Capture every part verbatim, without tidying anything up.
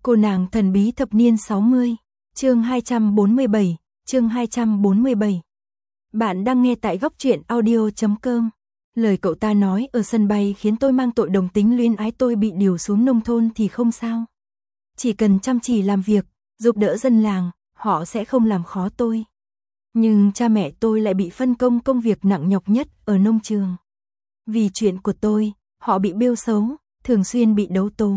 Cô nàng thần bí thập niên sáu mươi, chương hai trăm bốn mươi bảy, chương hai trăm bốn mươi bảy. Bạn đang nghe tại góc truyện audio chấm com. Lời cậu ta nói ở sân bay khiến tôi mang tội đồng tính luyến ái, tôi bị điều xuống nông thôn thì không sao. Chỉ cần chăm chỉ làm việc, giúp đỡ dân làng, họ sẽ không làm khó tôi. Nhưng cha mẹ tôi lại bị phân công công việc nặng nhọc nhất ở nông trường. Vì chuyện của tôi, họ bị bêu xấu, thường xuyên bị đấu tố.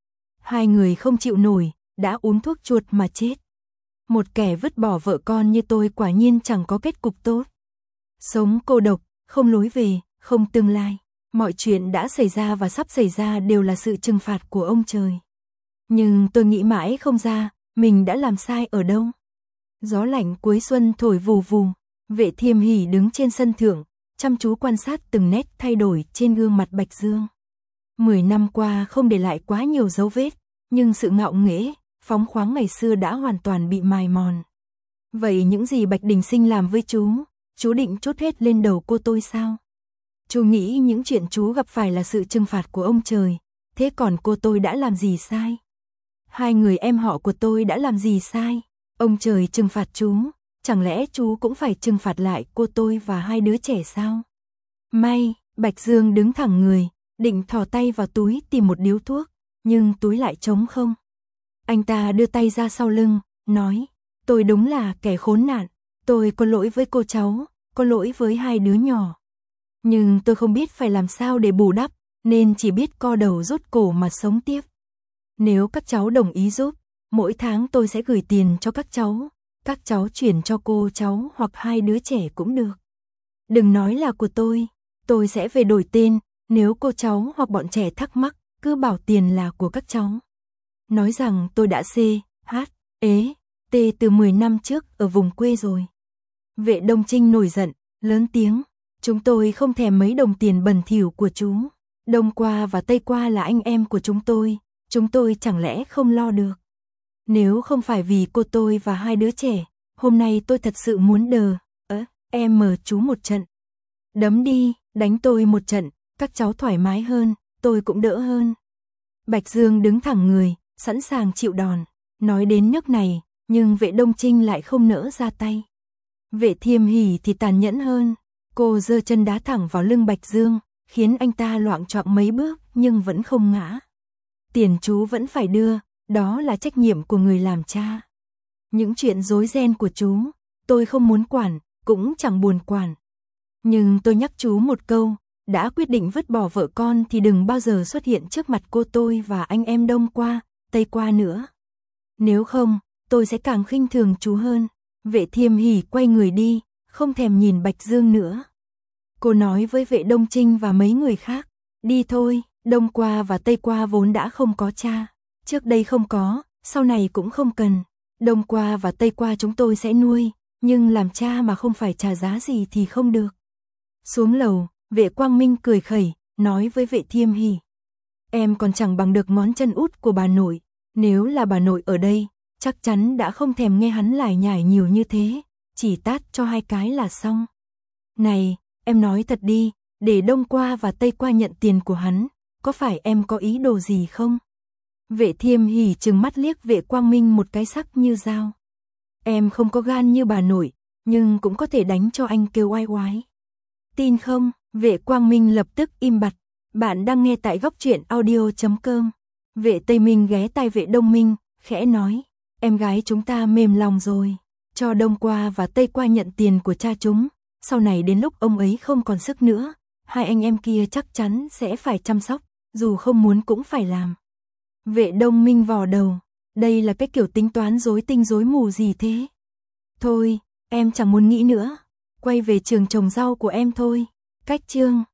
Hai người không chịu nổi, đã uống thuốc chuột mà chết. Một kẻ vứt bỏ vợ con như tôi quả nhiên chẳng có kết cục tốt. Sống cô độc, không lối về, không tương lai. Mọi chuyện đã xảy ra và sắp xảy ra đều là sự trừng phạt của ông trời. Nhưng tôi nghĩ mãi không ra, mình đã làm sai ở đâu. Gió lạnh cuối xuân thổi vù vù, Vệ Thiêm Hỷ đứng trên sân thượng, chăm chú quan sát từng nét thay đổi trên gương mặt Bạch Dương. Mười năm qua không để lại quá nhiều dấu vết, nhưng sự ngạo nghễ, phóng khoáng ngày xưa đã hoàn toàn bị mài mòn. Vậy những gì Bạch Đình Sinh làm với chú, chú định trút hết lên đầu cô tôi sao? Chú nghĩ những chuyện chú gặp phải là sự trừng phạt của ông trời, thế còn cô tôi đã làm gì sai? Hai người em họ của tôi đã làm gì sai? Ông trời trừng phạt chú, chẳng lẽ chú cũng phải trừng phạt lại cô tôi và hai đứa trẻ sao? May, Bạch Dương đứng thẳng người, định thò tay vào túi tìm một điếu thuốc, nhưng túi lại trống không. Anh ta đưa tay ra sau lưng, nói, tôi đúng là kẻ khốn nạn, tôi có lỗi với cô cháu, có lỗi với hai đứa nhỏ. Nhưng tôi không biết phải làm sao để bù đắp, nên chỉ biết co đầu rút cổ mà sống tiếp. Nếu các cháu đồng ý giúp, mỗi tháng tôi sẽ gửi tiền cho các cháu, các cháu chuyển cho cô cháu hoặc hai đứa trẻ cũng được. Đừng nói là của tôi, tôi sẽ về đổi tên, nếu cô cháu hoặc bọn trẻ thắc mắc, cứ bảo tiền là của các cháu. Nói rằng tôi đã C, H, ế, T từ mười năm trước ở vùng quê rồi. Vệ Đông Trinh nổi giận, lớn tiếng, chúng tôi không thèm mấy đồng tiền bẩn thỉu của chú. Đông qua và Tây qua là anh em của chúng tôi, chúng tôi chẳng lẽ không lo được. Nếu không phải vì cô tôi và hai đứa trẻ, hôm nay tôi thật sự muốn đờ, ớ, em mờ chú một trận. Đấm đi, đánh tôi một trận, các cháu thoải mái hơn, tôi cũng đỡ hơn. Bạch Dương đứng thẳng người, sẵn sàng chịu đòn. Nói đến nước này, nhưng Vệ Đông Trinh lại không nỡ ra tay. Vệ Thiêm Hỷ thì tàn nhẫn hơn. Cô giơ chân đá thẳng vào lưng Bạch Dương, khiến anh ta loạng choạng mấy bước nhưng vẫn không ngã. Tiền chú vẫn phải đưa, đó là trách nhiệm của người làm cha. Những chuyện rối ren của chú, tôi không muốn quản, cũng chẳng buồn quản. Nhưng tôi nhắc chú một câu, đã quyết định vứt bỏ vợ con thì đừng bao giờ xuất hiện trước mặt cô tôi và anh em Đông qua, Tây qua nữa. Nếu không, tôi sẽ càng khinh thường chú hơn. Vệ Thiêm Hỷ quay người đi, không thèm nhìn Bạch Dương nữa. Cô nói với Vệ Đông Trinh và mấy người khác, đi thôi, Đông qua và Tây qua vốn đã không có cha. Trước đây không có, sau này cũng không cần. Đông qua và Tây qua chúng tôi sẽ nuôi, nhưng làm cha mà không phải trả giá gì thì không được. Xuống lầu, Vệ Quang Minh cười khẩy, nói với Vệ Thiêm Hỷ, em còn chẳng bằng được ngón chân út của bà nội. Nếu là bà nội ở đây, chắc chắn đã không thèm nghe hắn lải nhải nhiều như thế, chỉ tát cho hai cái là xong. Này, em nói thật đi, để Đông qua và Tây qua nhận tiền của hắn, có phải em có ý đồ gì không? Vệ Thiêm Hỷ trừng mắt liếc Vệ Quang Minh một cái sắc như dao. Em không có gan như bà nội, nhưng cũng có thể đánh cho anh kêu oai oái. Tin không? Vệ Quang Minh lập tức im bặt. Bạn đang nghe tại góc truyện audio chấm com. Vệ Tây Minh ghé tai Vệ Đông Minh, khẽ nói, em gái chúng ta mềm lòng rồi, cho Đông qua và Tây qua nhận tiền của cha chúng, sau này đến lúc ông ấy không còn sức nữa, hai anh em kia chắc chắn sẽ phải chăm sóc, dù không muốn cũng phải làm. Vệ Đông Minh vò đầu, đây là cái kiểu tính toán rối tinh rối mù gì thế? Thôi, em chẳng muốn nghĩ nữa, quay về trường trồng rau của em thôi. Cách chương